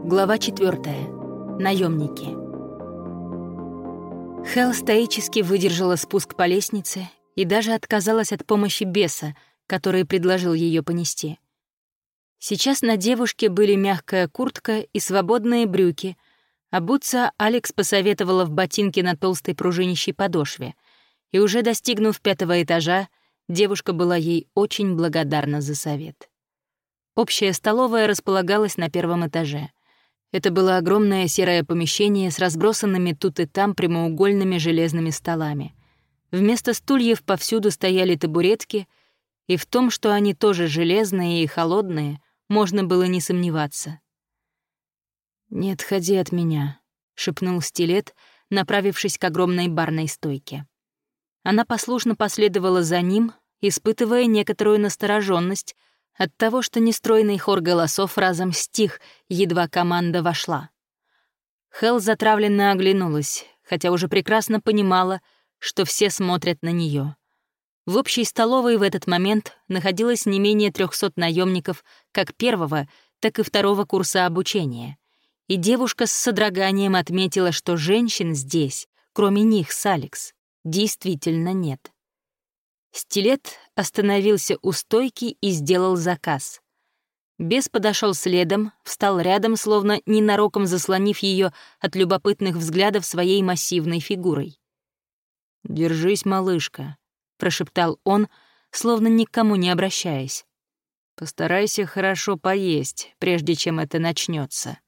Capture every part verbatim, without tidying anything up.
Глава четвёртая. Наемники. Хелл стоически выдержала спуск по лестнице и даже отказалась от помощи беса, который предложил ее понести. Сейчас на девушке были мягкая куртка и свободные брюки. Обуться Алекс посоветовала в ботинке на толстой пружинищей подошве, и уже достигнув пятого этажа, девушка была ей очень благодарна за совет. Общая столовая располагалась на первом этаже. Это было огромное серое помещение с разбросанными тут и там прямоугольными железными столами. Вместо стульев повсюду стояли табуретки, и в том, что они тоже железные и холодные, можно было не сомневаться. «Не отходи от меня», — шепнул Стилет, направившись к огромной барной стойке. Она послушно последовала за ним, испытывая некоторую настороженность от того, что нестройный хор голосов разом стих, едва команда вошла. Хелл затравленно оглянулась, хотя уже прекрасно понимала, что все смотрят на нее. В общей столовой в этот момент находилось не менее трехсот наемников как первого, так и второго курса обучения. И девушка с содроганием отметила, что женщин здесь, кроме них с Алекс, действительно нет. Стилет остановился у стойки и сделал заказ. Бес подошел следом, встал рядом, словно ненароком заслонив ее от любопытных взглядов своей массивной фигурой. «Держись, малышка», — прошептал он, словно никому не обращаясь. «Постарайся хорошо поесть, прежде чем это начнется.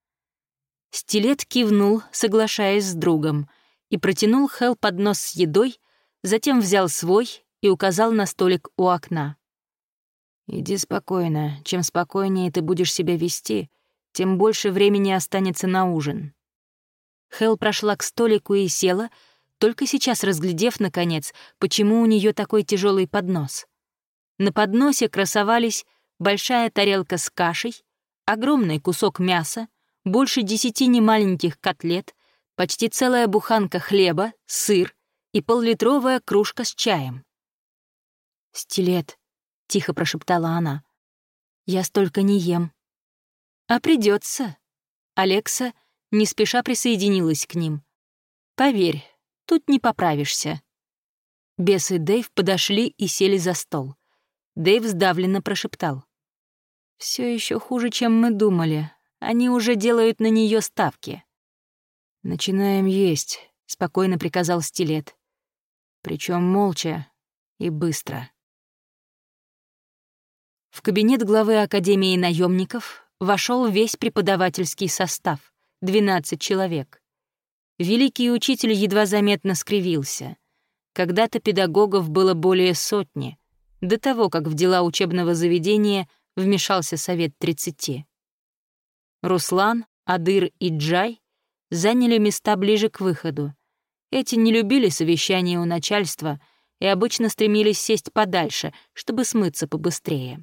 Стилет кивнул, соглашаясь с другом, и протянул Хелл поднос с едой, затем взял свой и указал на столик у окна. «Иди спокойно. Чем спокойнее ты будешь себя вести, тем больше времени останется на ужин». Хелл прошла к столику и села, только сейчас разглядев, наконец, почему у нее такой тяжелый поднос. На подносе красовались большая тарелка с кашей, огромный кусок мяса, больше десяти немаленьких котлет, почти целая буханка хлеба, сыр и поллитровая кружка с чаем. «Стилет», — тихо прошептала она, — «я столько не ем». «А придется. Алекса не спеша присоединилась к ним. «Поверь, тут не поправишься». Бес и Дэйв подошли и сели за стол. Дэйв сдавленно прошептал: «Все еще хуже, чем мы думали. Они уже делают на нее ставки». «Начинаем есть», — спокойно приказал Стилет. «Причем молча и быстро». В кабинет главы Академии наемников вошел весь преподавательский состав — двенадцать человек. Великий учитель едва заметно скривился. Когда-то педагогов было более сотни, до того, как в дела учебного заведения вмешался Совет тридцати. Руслан, Адыр и Джай заняли места ближе к выходу. Эти не любили совещания у начальства и обычно стремились сесть подальше, чтобы смыться побыстрее.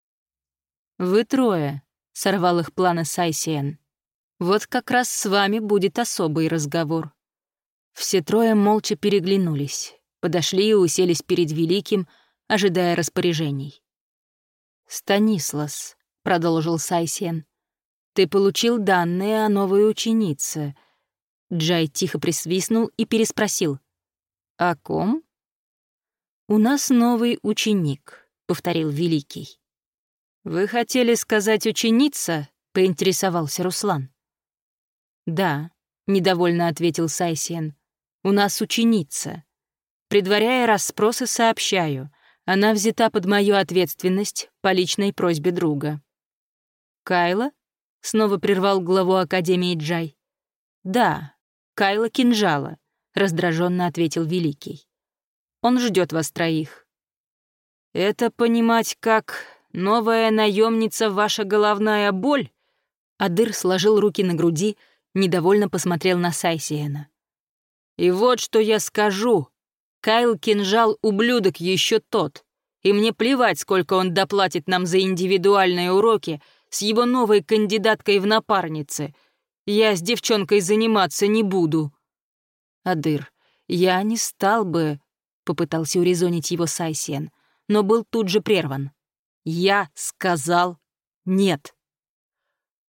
«Вы трое», — сорвал их планы Сайсиен. «Вот как раз с вами будет особый разговор». Все трое молча переглянулись, подошли и уселись перед Великим, ожидая распоряжений. «Станислас», — продолжил Сайсиен, — «ты получил данные о новой ученице». Джай тихо присвистнул и переспросил: «О ком?» «У нас новый ученик», — повторил Великий. «Вы хотели сказать ученица?» — поинтересовался Руслан. «Да», — недовольно ответил Сайсиен, — «у нас ученица. Предваряя расспросы, сообщаю, она взята под мою ответственность по личной просьбе друга». «Кайла?» — снова прервал главу Академии Джай. «Да, Кайла Кинжала», — раздраженно ответил Великий. «Он ждет вас троих». «Это понимать как новая наемница ваша головная боль?» Адыр сложил руки на груди, недовольно посмотрел на Сайсиена. «И вот что я скажу. Кайл Кинжал — ублюдок еще тот, и мне плевать, сколько он доплатит нам за индивидуальные уроки с его новой кандидаткой в напарнице. Я с девчонкой заниматься не буду». «Адыр, я не стал бы...» — попытался урезонить его Сайсиен, но был тут же прерван. «Я сказал нет».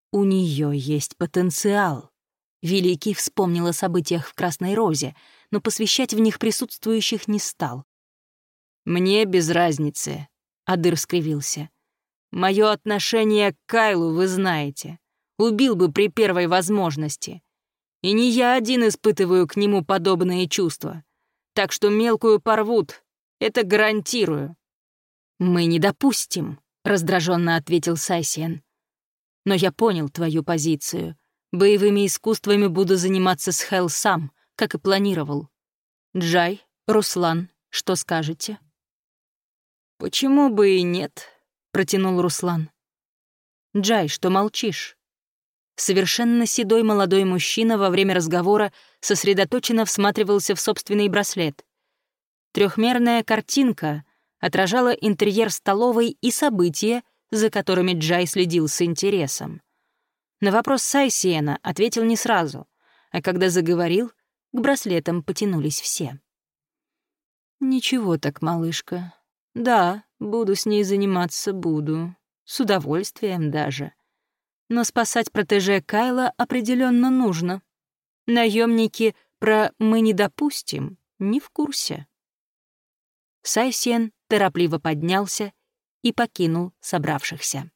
У нее есть потенциал. Великий вспомнил о событиях в Красной Розе, но посвящать в них присутствующих не стал. «Мне без разницы», — Адыр скривился. «Мое отношение к Кайлу вы знаете. Убил бы при первой возможности. И не я один испытываю к нему подобные чувства. Так что мелкую порвут, это гарантирую». «Мы не допустим», — раздраженно ответил Сайсиен. «Но я понял твою позицию. Боевыми искусствами буду заниматься с Хелл сам, как и планировал. Джай, Руслан, что скажете?» «Почему бы и нет?» — протянул Руслан. «Джай, что молчишь?» Совершенно седой молодой мужчина во время разговора сосредоточенно всматривался в собственный браслет. Трехмерная картинка отражала интерьер столовой и события, за которыми Джай следил с интересом. На вопрос Сайсиена ответил не сразу, а когда заговорил, к браслетам потянулись все. «Ничего так, малышка. Да, буду с ней заниматься, буду. С удовольствием даже. Но спасать протеже Кайла определенно нужно. Наемники про «мы не допустим» не в курсе». Сайсиен торопливо поднялся и покинул собравшихся.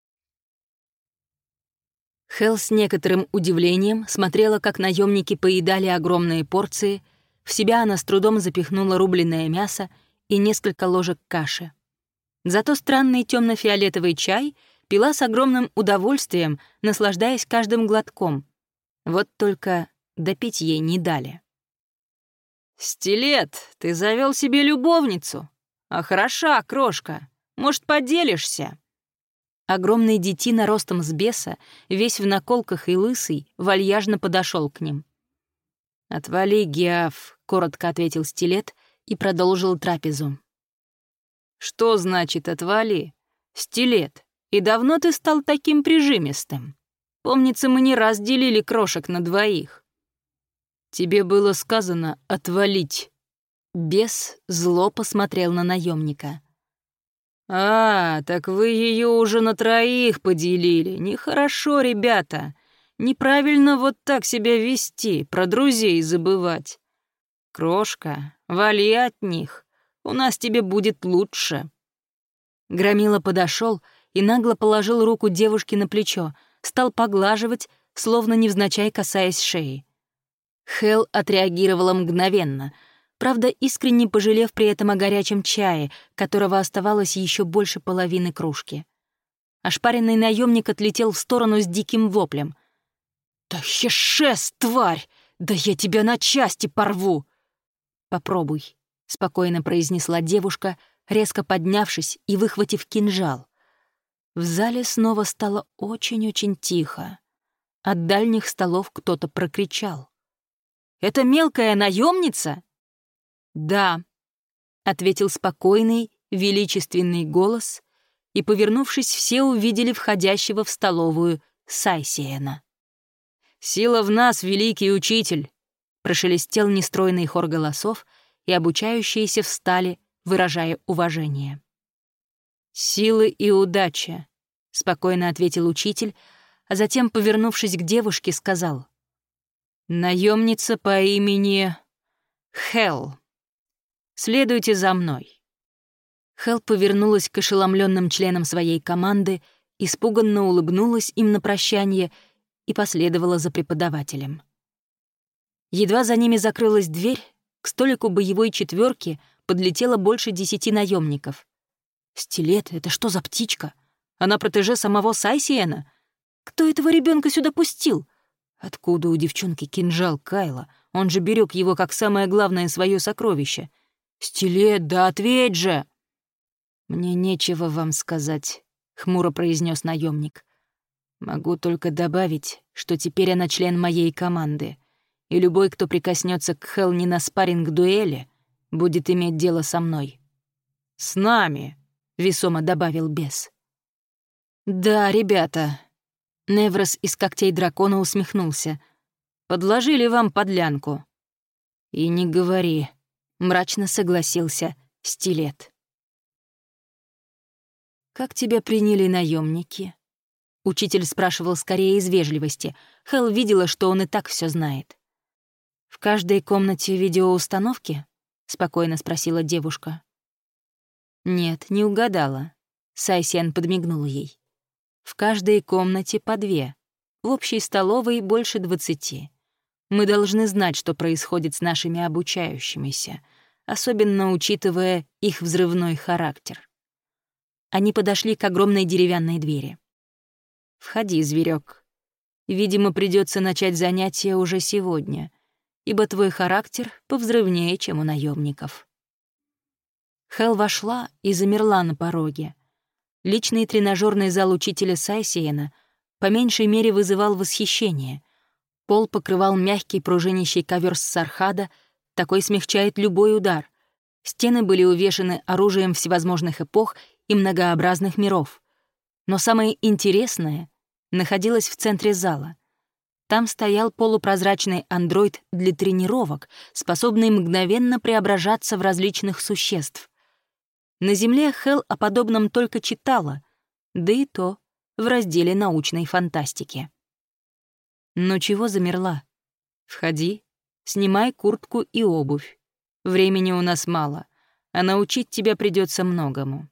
Хелл с некоторым удивлением смотрела, как наемники поедали огромные порции. В себя она с трудом запихнула рубленное мясо и несколько ложек каши. Зато странный темно-фиолетовый чай пила с огромным удовольствием, наслаждаясь каждым глотком. Вот только допить ей не дали. «Стилет, ты завел себе любовницу? А хороша, крошка. Может, поделишься?» Огромный детина ростом с беса, весь в наколках и лысый, вальяжно подошел к ним. «Отвали, Геав», — коротко ответил Стилет и продолжил трапезу. «Что значит «отвали»? Стилет, и давно ты стал таким прижимистым? Помнится, мы не раз делили крошек на двоих». «Тебе было сказано отвалить». Бес зло посмотрел на наемника. «А, так вы ее уже на троих поделили. Нехорошо, ребята. Неправильно вот так себя вести, про друзей забывать. Крошка, вали от них. У нас тебе будет лучше». Громила подошел и нагло положил руку девушке на плечо, стал поглаживать, словно невзначай касаясь шеи. Хелл отреагировала мгновенно, правда, искренне пожалев при этом о горячем чае, которого оставалось еще больше половины кружки. Ошпаренный наемник отлетел в сторону с диким воплем. «Да хешес, тварь! Да я тебя на части порву!» «Попробуй», — спокойно произнесла девушка, резко поднявшись и выхватив кинжал. В зале снова стало очень-очень тихо. От дальних столов кто-то прокричал. «Это мелкая наемница?» «Да», — ответил спокойный, величественный голос, и, повернувшись, все увидели входящего в столовую Сайсиена. «Сила в нас, великий учитель!» — прошелестел нестройный хор голосов, и обучающиеся встали, выражая уважение. «Силы и удача», — спокойно ответил учитель, а затем, повернувшись к девушке, сказал: «Наемница по имени Хелл. Следуйте за мной». Хелл повернулась к ошеломленным членам своей команды, испуганно улыбнулась им на прощание и последовала за преподавателем. Едва за ними закрылась дверь, к столику боевой четверки подлетело больше десяти наемников. «Стилет, это что за птичка? Она протеже самого Сайсиена? Кто этого ребенка сюда пустил? Откуда у девчонки кинжал Кайла? Он же берег его как самое главное свое сокровище. Стилет, да ответь же!» «Мне нечего вам сказать», — хмуро произнес наемник. «Могу только добавить, что теперь она член моей команды, и любой, кто прикоснется к Хелл не на спарринг-дуэли, будет иметь дело со мной». «С нами», — весомо добавил бес. «Да, ребята», — Неврос из когтей дракона усмехнулся. «Подложили вам подлянку». «И не говори», — мрачно согласился Стилет. «Как тебя приняли наемники? Учитель спрашивал скорее из вежливости. Хелл видела, что он и так все знает. «В каждой комнате видеоустановки?» — спокойно спросила девушка. «Нет, не угадала». Сайсиан подмигнул ей. «В каждой комнате по две. В общей столовой больше двадцати. Мы должны знать, что происходит с нашими обучающимися, особенно учитывая их взрывной характер». Они подошли к огромной деревянной двери. «Входи, зверек. Видимо, придется начать занятия уже сегодня, ибо твой характер повзрывнее, чем у наемников». Хелл вошла и замерла на пороге. Личный тренажерный зал учителя Сайсиена по меньшей мере вызывал восхищение. Пол покрывал мягкий пружинящий ковер с сархада, такой смягчает любой удар. Стены были увешаны оружием всевозможных эпох и многообразных миров. Но самое интересное находилось в центре зала. Там стоял полупрозрачный андроид для тренировок, способный мгновенно преображаться в различных существ. На Земле Хелл о подобном только читала, да и то в разделе научной фантастики. «Ну чего замерла? Входи, снимай куртку и обувь. Времени у нас мало, а научить тебя придется многому».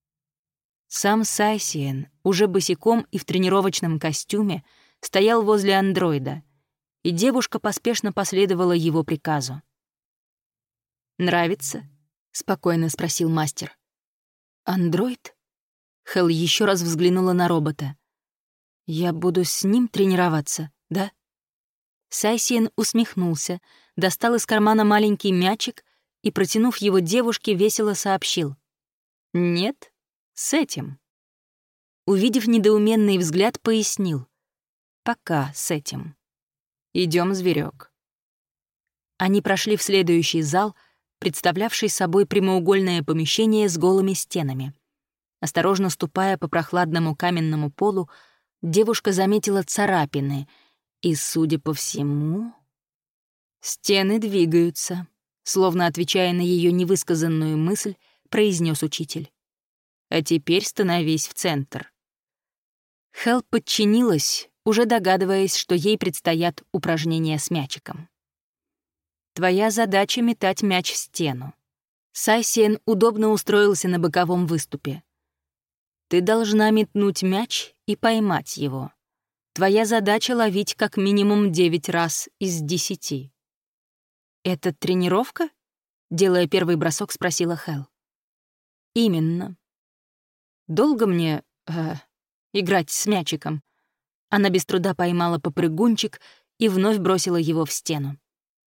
Сам Сайсиен, уже босиком и в тренировочном костюме, стоял возле андроида, и девушка поспешно последовала его приказу. «Нравится?» — спокойно спросил мастер. «Андроид?» Хелл еще раз взглянула на робота. «Я буду с ним тренироваться, да?» Сайсиен усмехнулся, достал из кармана маленький мячик и, протянув его девушке, весело сообщил. «Нет, с этим». Увидев недоуменный взгляд, пояснил. «Пока с этим. Идем, зверек». Они прошли в следующий зал, представлявший собой прямоугольное помещение с голыми стенами. Осторожно ступая по прохладному каменному полу, девушка заметила царапины, и, судя по всему, стены двигаются, словно отвечая на ее невысказанную мысль, произнес учитель. «А теперь становись в центр». Хелл подчинилась, уже догадываясь, что ей предстоят упражнения с мячиком. «Твоя задача — метать мяч в стену». Сайсиен удобно устроился на боковом выступе. «Ты должна метнуть мяч и поймать его. Твоя задача — ловить как минимум девять раз из десяти». «Это тренировка?» — делая первый бросок, спросила Хелл. «Именно. Долго мне э, играть с мячиком?» Она без труда поймала попрыгунчик и вновь бросила его в стену.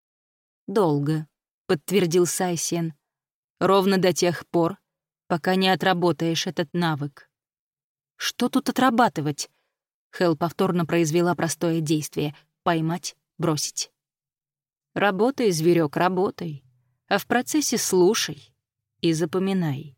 «Долго», — подтвердил Сайсиен. «Ровно до тех пор, пока не отработаешь этот навык». «Что тут отрабатывать?» Хелл повторно произвела простое действие — поймать, бросить. «Работай, зверек, работай, а в процессе слушай и запоминай».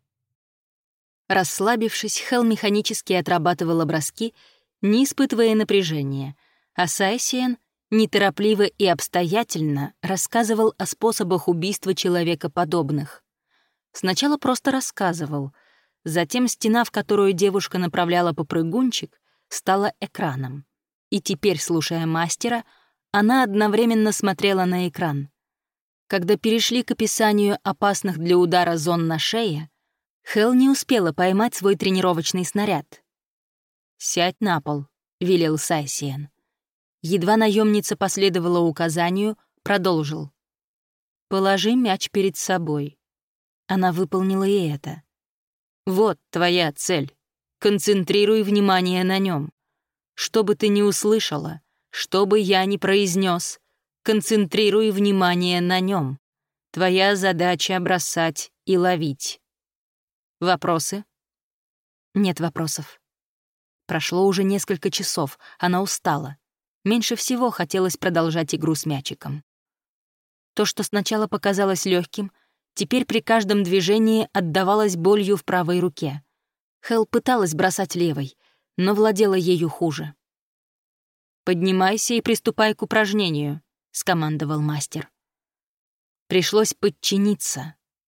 Расслабившись, Хелл механически отрабатывала броски, не испытывая напряжения, а Сайсиен неторопливо и обстоятельно рассказывал о способах убийства человекоподобных. Сначала просто рассказывал, затем стена, в которую девушка направляла попрыгунчик, стала экраном. И теперь, слушая мастера, она одновременно смотрела на экран. Когда перешли к описанию опасных для удара зон на шее, Хелл не успела поймать свой тренировочный снаряд. «Сядь на пол», — велел Сайсиен. Едва наемница последовала указанию, продолжил. «Положи мяч перед собой». Она выполнила и это. «Вот твоя цель. Концентрируй внимание на нем. Что бы ты ни услышала, что бы я ни произнес, концентрируй внимание на нем. Твоя задача — бросать и ловить». «Вопросы?» «Нет вопросов». Прошло уже несколько часов, она устала. Меньше всего хотелось продолжать игру с мячиком. То, что сначала показалось легким, теперь при каждом движении отдавалось болью в правой руке. Хелл пыталась бросать левой, но владела ею хуже. «Поднимайся и приступай к упражнению», — скомандовал мастер. Пришлось подчиниться,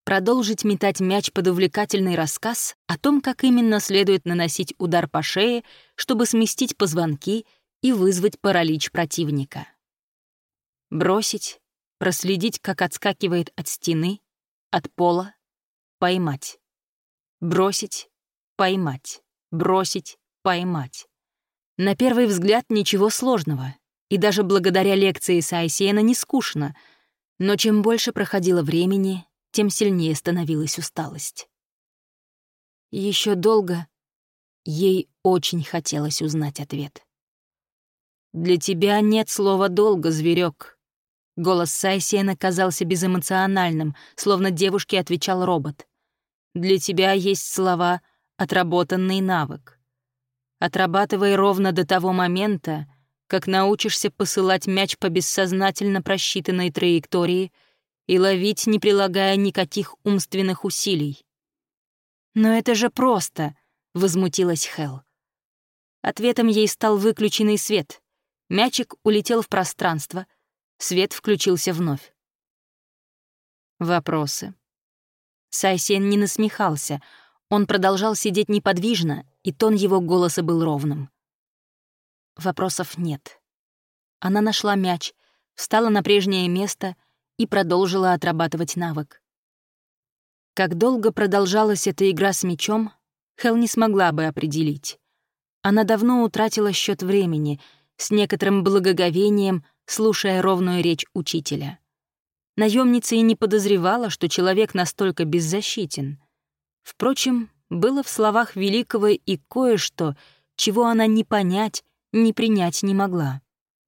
продолжить метать мяч под увлекательный рассказ о том, как именно следует наносить удар по шее, чтобы сместить позвонки и вызвать паралич противника. Бросить, проследить, как отскакивает от стены, от пола, поймать. Бросить, поймать, бросить, поймать. На первый взгляд ничего сложного, и даже благодаря лекции Сайсиена не скучно, но чем больше проходило времени, тем сильнее становилась усталость. Еще долго ей очень хотелось узнать ответ. «Для тебя нет слова «долго», зверек. Голос Сайсиена казался безэмоциональным, словно девушке отвечал робот. «Для тебя есть слова «отработанный навык». Отрабатывай ровно до того момента, как научишься посылать мяч по бессознательно просчитанной траектории и ловить, не прилагая никаких умственных усилий». «Но это же просто!» — возмутилась Хел. Ответом ей стал выключенный свет. Мячик улетел в пространство, свет включился вновь. Вопросы. Сайсиен не насмехался, он продолжал сидеть неподвижно, и тон его голоса был ровным. Вопросов нет. Она нашла мяч, встала на прежнее место и продолжила отрабатывать навык. Как долго продолжалась эта игра с мячом, Хел не смогла бы определить. Она давно утратила счет времени, с некоторым благоговением слушая ровную речь учителя. Наемница и не подозревала, что человек настолько беззащитен. Впрочем, было в словах Великого и кое-что, чего она ни понять, ни принять не могла.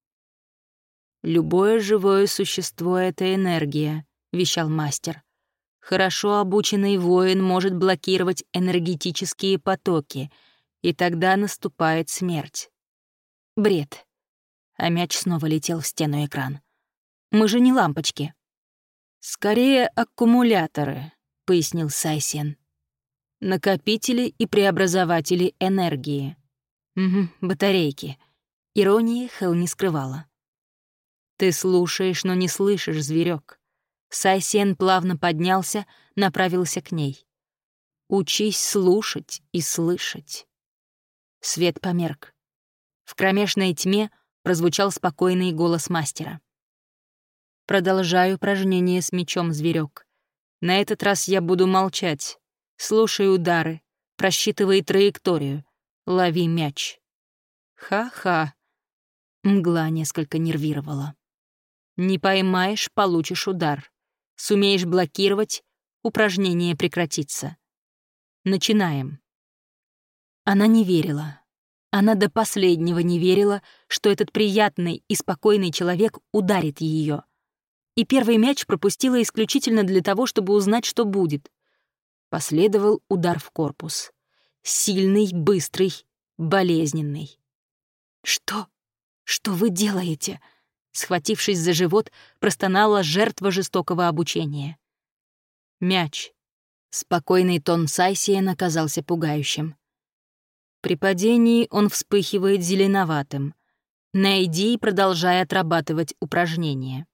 «Любое живое существо — это энергия», — вещал мастер. «Хорошо обученный воин может блокировать энергетические потоки, и тогда наступает смерть». Бред. А мяч снова летел в стену экран. «Мы же не лампочки». «Скорее аккумуляторы», — пояснил Сайсиен. «Накопители и преобразователи энергии». «Угу, батарейки». Иронии Хел не скрывала. «Ты слушаешь, но не слышишь, зверек». Сайсиен плавно поднялся, направился к ней. «Учись слушать и слышать». Свет померк. В кромешной тьме прозвучал спокойный голос мастера. «Продолжай упражнение с мечом, зверек. На этот раз я буду молчать. Слушай удары, просчитывай траекторию, лови мяч». «Ха-ха». Мгла несколько нервировала. «Не поймаешь — получишь удар. Сумеешь блокировать — упражнение прекратится. Начинаем». Она не верила. Она до последнего не верила, что этот приятный и спокойный человек ударит ее. И первый мяч пропустила исключительно для того, чтобы узнать, что будет. Последовал удар в корпус. Сильный, быстрый, болезненный. «Что? Что вы делаете?» Схватившись за живот, простонала жертва жестокого обучения. «Мяч». Спокойный тон Сайсиена оказался пугающим. При падении он вспыхивает зеленоватым. Найди и продолжай отрабатывать упражнения.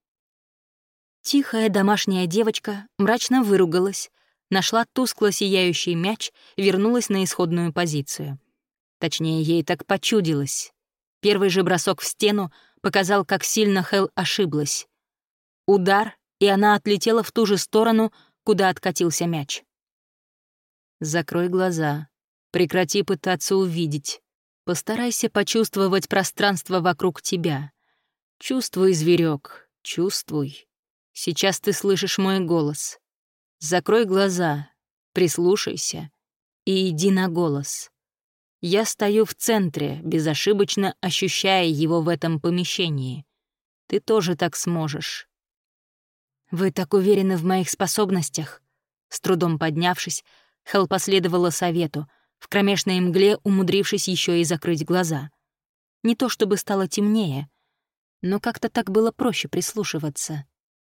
Тихая домашняя девочка мрачно выругалась, нашла тускло сияющий мяч, вернулась на исходную позицию. Точнее, ей так почудилось. Первый же бросок в стену показал, как сильно Хел ошиблась. Удар, и она отлетела в ту же сторону, куда откатился мяч. «Закрой глаза. Прекрати пытаться увидеть. Постарайся почувствовать пространство вокруг тебя. Чувствуй, зверек, чувствуй. Сейчас ты слышишь мой голос. Закрой глаза, прислушайся и иди на голос. Я стою в центре, безошибочно ощущая его в этом помещении. Ты тоже так сможешь». «Вы так уверены в моих способностях?» С трудом поднявшись, Хел последовала совету, в кромешной мгле умудрившись еще и закрыть глаза. Не то чтобы стало темнее, но как-то так было проще прислушиваться.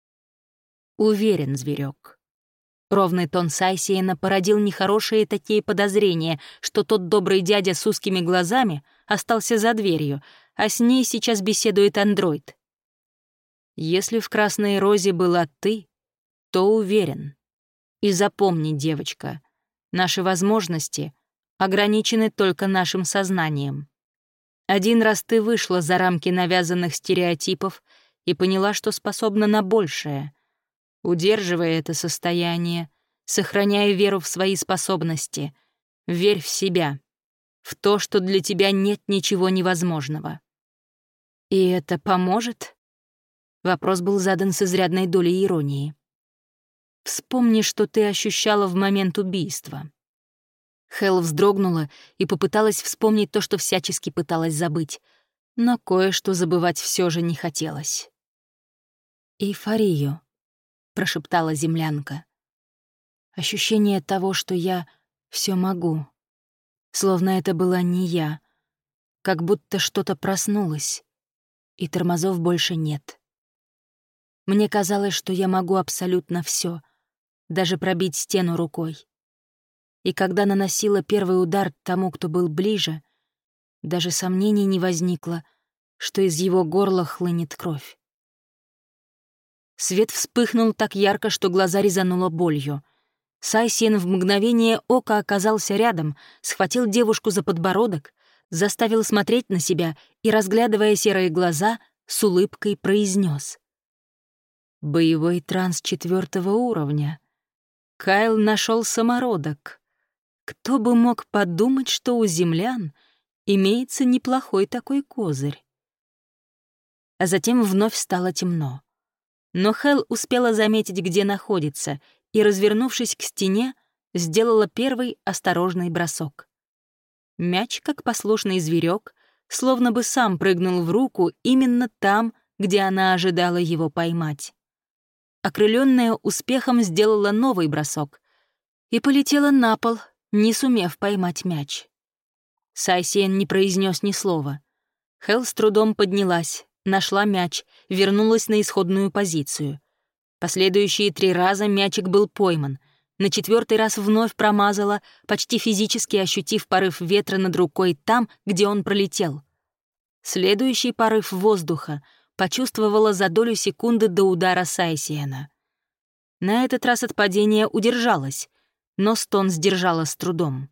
«Уверен, зверек». Ровный тон Сайсиена породил нехорошие такие подозрения, что тот добрый дядя с узкими глазами остался за дверью, а с ней сейчас беседует андроид. «Если в Красной Розе была ты, то уверен. И запомни, девочка, наши возможности ограничены только нашим сознанием. Один раз ты вышла за рамки навязанных стереотипов и поняла, что способна на большее. Удерживая это состояние, сохраняя веру в свои способности, верь в себя, в то, что для тебя нет ничего невозможного. «И это поможет?» Вопрос был задан с изрядной долей иронии. «Вспомни, что ты ощущала в момент убийства». Хелл вздрогнула и попыталась вспомнить то, что всячески пыталась забыть, но кое-что забывать все же не хотелось. «Эйфорию», — прошептала землянка. «Ощущение того, что я все могу. Словно это была не я. Как будто что-то проснулось, и тормозов больше нет. Мне казалось, что я могу абсолютно все, даже пробить стену рукой. И когда наносила первый удар тому, кто был ближе, даже сомнений не возникло, что из его горла хлынет кровь. Свет вспыхнул так ярко, что глаза резануло болью. Сайсиен в мгновение ока оказался рядом, схватил девушку за подбородок, заставил смотреть на себя и, разглядывая серые глаза, с улыбкой произнес: «Боевой транс четвертого уровня. Кайл нашел самородок. Кто бы мог подумать, что у землян имеется неплохой такой козырь?» А затем вновь стало темно. Но Хелл успела заметить, где находится, и, развернувшись к стене, сделала первый осторожный бросок. Мяч, как послушный зверек, словно бы сам прыгнул в руку именно там, где она ожидала его поймать. Окрыленная успехом, сделала новый бросок и полетела на пол, не сумев поймать мяч. Сайсиен не произнес ни слова. Хелл с трудом поднялась, нашла мяч, вернулась на исходную позицию. Последующие три раза мячик был пойман. На четвертый раз вновь промазала, почти физически ощутив порыв ветра над рукой там, где он пролетел. Следующий порыв воздуха почувствовала за долю секунды до удара Сайсиена. На этот раз от падения удержалась, но стон сдержала с трудом.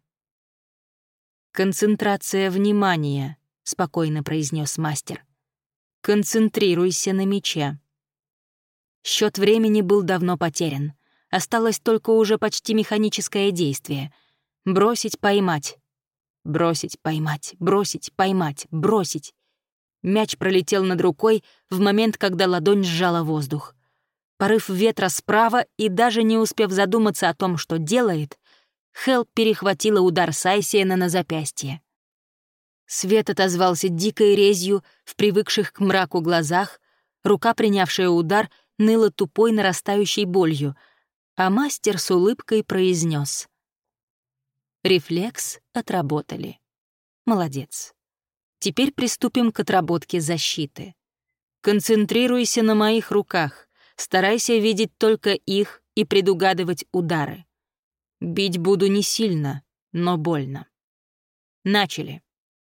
«Концентрация внимания», — спокойно произнес мастер. «Концентрируйся на мяче». Счет времени был давно потерян. Осталось только уже почти механическое действие. Бросить, поймать. Бросить, поймать, бросить, поймать, бросить. Мяч пролетел над рукой в момент, когда ладонь сжала воздух. Порыв ветра справа, и даже не успев задуматься о том, что делает, Хелл перехватила удар Сайсиена на запястье. Свет отозвался дикой резью в привыкших к мраку глазах, рука, принявшая удар, ныла тупой нарастающей болью, а мастер с улыбкой произнес: «Рефлекс отработали. Молодец. Теперь приступим к отработке защиты. Концентрируйся на моих руках, старайся видеть только их и предугадывать удары. Бить буду не сильно, но больно. Начали».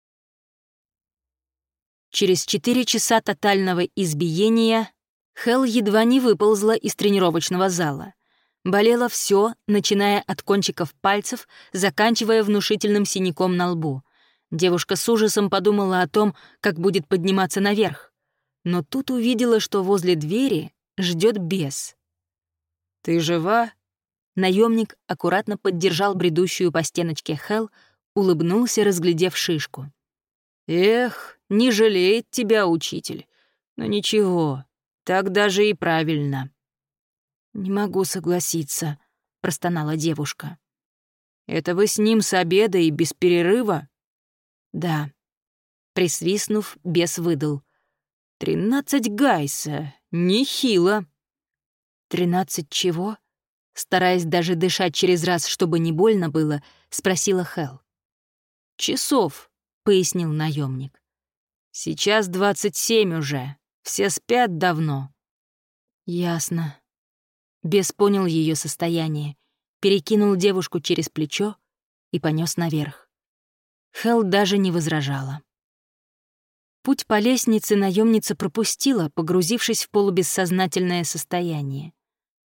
Через четыре часа тотального избиения Хелл едва не выползла из тренировочного зала. Болело все, начиная от кончиков пальцев, заканчивая внушительным синяком на лбу. Девушка с ужасом подумала о том, как будет подниматься наверх. Но тут увидела, что возле двери ждет бес. «Ты жива?» Наемник аккуратно поддержал бредущую по стеночке Хелл, улыбнулся, разглядев шишку. «Эх, не жалеет тебя учитель. Но ничего, так даже и правильно». «Не могу согласиться», — простонала девушка. «Это вы с ним с обеда и без перерыва?» «Да». Присвистнув, бес выдал. «Тринадцать гайса, нехило». «Тринадцать чего?» Стараясь даже дышать через раз, чтобы не больно было, спросила Хелл. «Часов», — пояснил наемник. «Сейчас двадцать семь уже, все спят давно». «Ясно». Бес понял ее состояние, перекинул девушку через плечо и понес наверх. Хелл даже не возражала. Путь по лестнице наемница пропустила, погрузившись в полубессознательное состояние.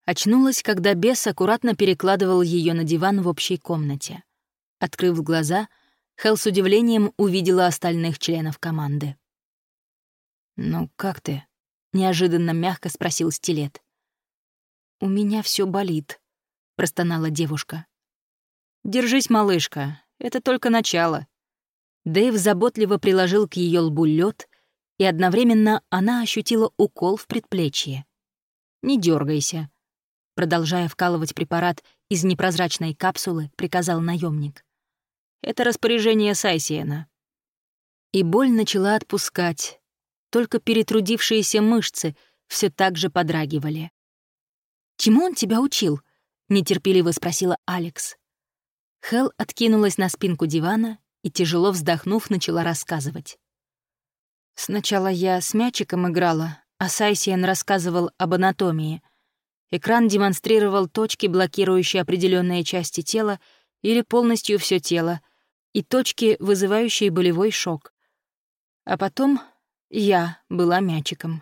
Очнулась, когда бес аккуратно перекладывал ее на диван в общей комнате. Открыв глаза, Хелл с удивлением увидела остальных членов команды. «Ну, как ты?» — неожиданно мягко спросил Стилет. «У меня все болит», — простонала девушка. «Держись, малышка, это только начало». Дэйв заботливо приложил к ее лбу лед, и одновременно она ощутила укол в предплечье. «Не дергайся», — продолжая вкалывать препарат из непрозрачной капсулы, приказал наемник. «Это распоряжение Сайсиена». И боль начала отпускать, только перетрудившиеся мышцы все так же подрагивали. «Чему он тебя учил?» — нетерпеливо спросила Алекс. Хелл откинулась на спинку дивана и, тяжело вздохнув, начала рассказывать. «Сначала я с мячиком играла, а Сайсиен рассказывал об анатомии. Экран демонстрировал точки, блокирующие определенные части тела или полностью все тело, и точки, вызывающие болевой шок. А потом я была мячиком».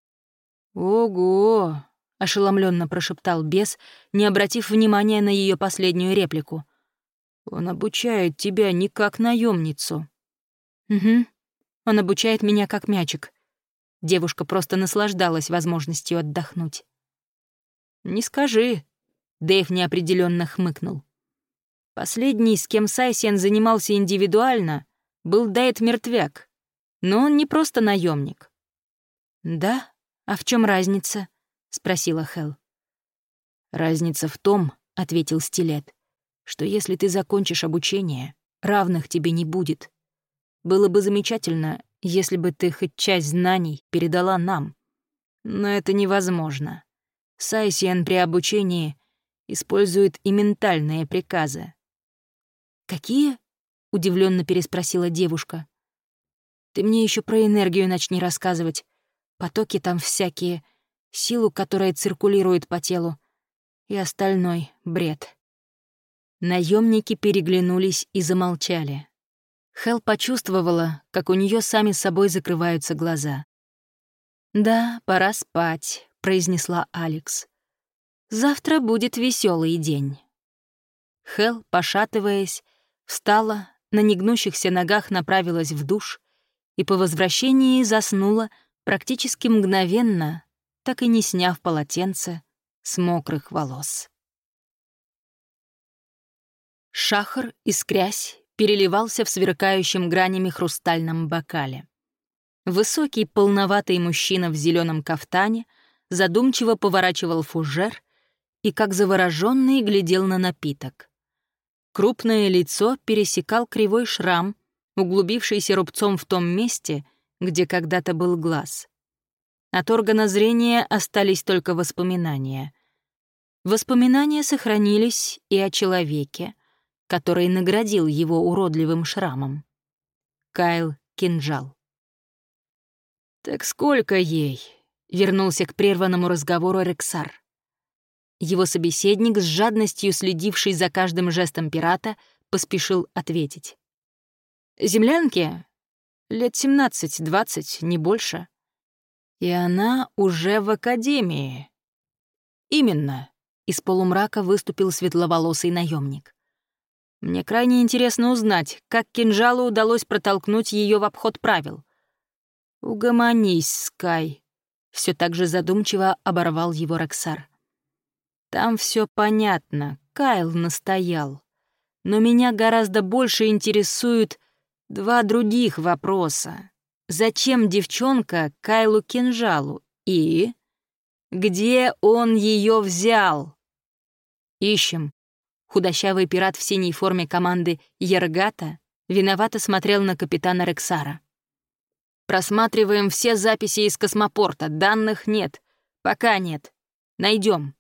«Ого!» — ошеломленно прошептал бес, не обратив внимания на ее последнюю реплику. «Он обучает тебя не как наемницу». «Угу, он обучает меня как мячик». Девушка просто наслаждалась возможностью отдохнуть. «Не скажи», — Дэйв неопределенно хмыкнул. «Последний, с кем Сайсиен занимался индивидуально, был Дайт Мертвяк, но он не просто наемник». «Да? А в чем разница?» — спросила Хелл. «Разница в том, — ответил Стилет, — что если ты закончишь обучение, равных тебе не будет. Было бы замечательно, если бы ты хоть часть знаний передала нам. Но это невозможно. Сайсиен при обучении использует и ментальные приказы». «Какие?» — удивленно переспросила девушка. «Ты мне еще про энергию начни рассказывать. Потоки там всякие, силу, которая циркулирует по телу, и остальной бред». Наемники переглянулись и замолчали. Хелл почувствовала, как у нее сами собой закрываются глаза. «Да, пора спать», — произнесла Алекс. «Завтра будет веселый день». Хелл, пошатываясь, встала, на негнущихся ногах направилась в душ и по возвращении заснула практически мгновенно, так и не сняв полотенце с мокрых волос. Шахр, искрясь, переливался в сверкающем гранями хрустальном бокале. Высокий, полноватый мужчина в зеленом кафтане задумчиво поворачивал фужер и, как заворожённый, глядел на напиток. Крупное лицо пересекал кривой шрам, углубившийся рубцом в том месте, где когда-то был глаз. От органа зрения остались только воспоминания. Воспоминания сохранились и о человеке, который наградил его уродливым шрамом. Кайл Кинжал. «Так сколько ей?» — вернулся к прерванному разговору Рексар. Его собеседник, с жадностью следивший за каждым жестом пирата, поспешил ответить. «Землянке? Лет семнадцать-двадцать, не больше. И она уже в академии». «Именно», — из полумрака выступил светловолосый наемник. «Мне крайне интересно узнать, как Кинжалу удалось протолкнуть ее в обход правил». «Угомонись, Скай», — все так же задумчиво оборвал его Рексар. «Там все понятно, Кайл настоял. Но меня гораздо больше интересуют два других вопроса. Зачем девчонка Кайлу Кинжалу и... где он ее взял?» «Ищем». Худощавый пират в синей форме команды Яргата виновато смотрел на капитана Рексара. «Просматриваем все записи из космопорта. Данных нет. Пока нет. Найдем».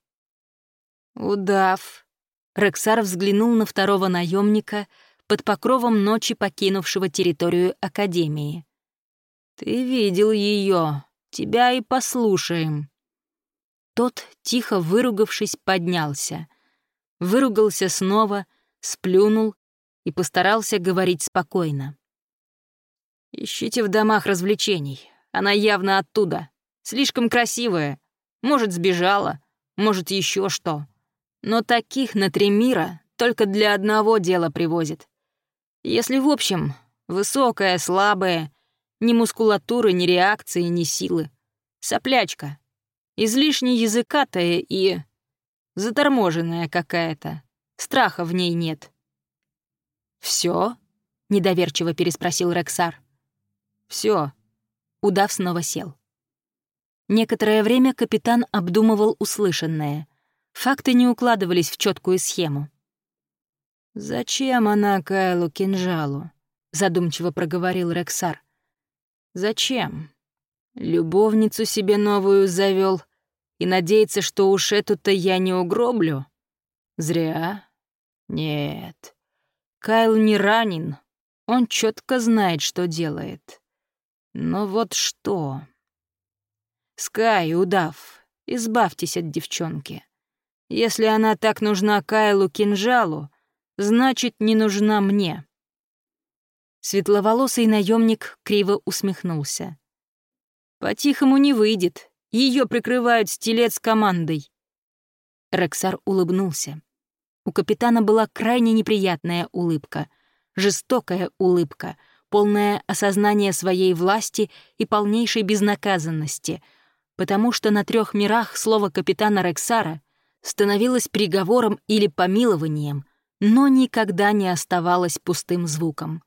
«Удав». Рексар взглянул на второго наемника под покровом ночи, покинувшего территорию Академии. «Ты видел ее. Тебя и послушаем». Тот, тихо выругавшись, поднялся. Выругался снова, сплюнул и постарался говорить спокойно. «Ищите в домах развлечений. Она явно оттуда. Слишком красивая. Может, сбежала. может, еще что. Но таких на три мира только для одного дела привозят. Если в общем, высокая, слабая, ни мускулатуры, ни реакции, ни силы. Соплячка. Излишне языкатая и заторможенная какая-то. Страха в ней нет. «Всё?» — недоверчиво переспросил Рексар. «Всё». Удав снова сел. Некоторое время капитан обдумывал услышанное. Факты не укладывались в чёткую схему. «Зачем она Кайлу кинжалу?» — задумчиво проговорил Рексар. «Зачем? Любовницу себе новую завёл и надеется, что уж эту-то я не угроблю? Зря. Нет. Кайл не ранен, он чётко знает, что делает. Но вот что... Скай, удав, избавьтесь от девчонки. Если она так нужна Кайлу кинжалу, значит, не нужна мне». Светловолосый наемник криво усмехнулся. «По-тихому не выйдет. Ее прикрывают стилет с командой». Рексар улыбнулся. У капитана была крайне неприятная улыбка, жестокая улыбка, полное осознание своей власти и полнейшей безнаказанности, потому что на трех мирах слово капитана Рексара становилось приговором или помилованием, но никогда не оставалось пустым звуком.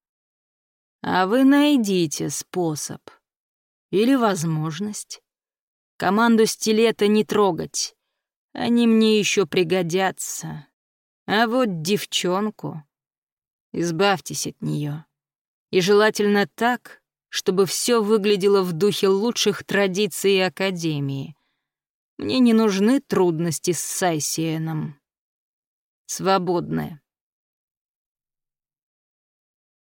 «А вы найдите способ или возможность. Команду стилета не трогать, они мне еще пригодятся. А вот девчонку, избавьтесь от нее. И желательно так, чтобы все выглядело в духе лучших традиций Академии. Мне не нужны трудности с Сайсиеном. Свободны».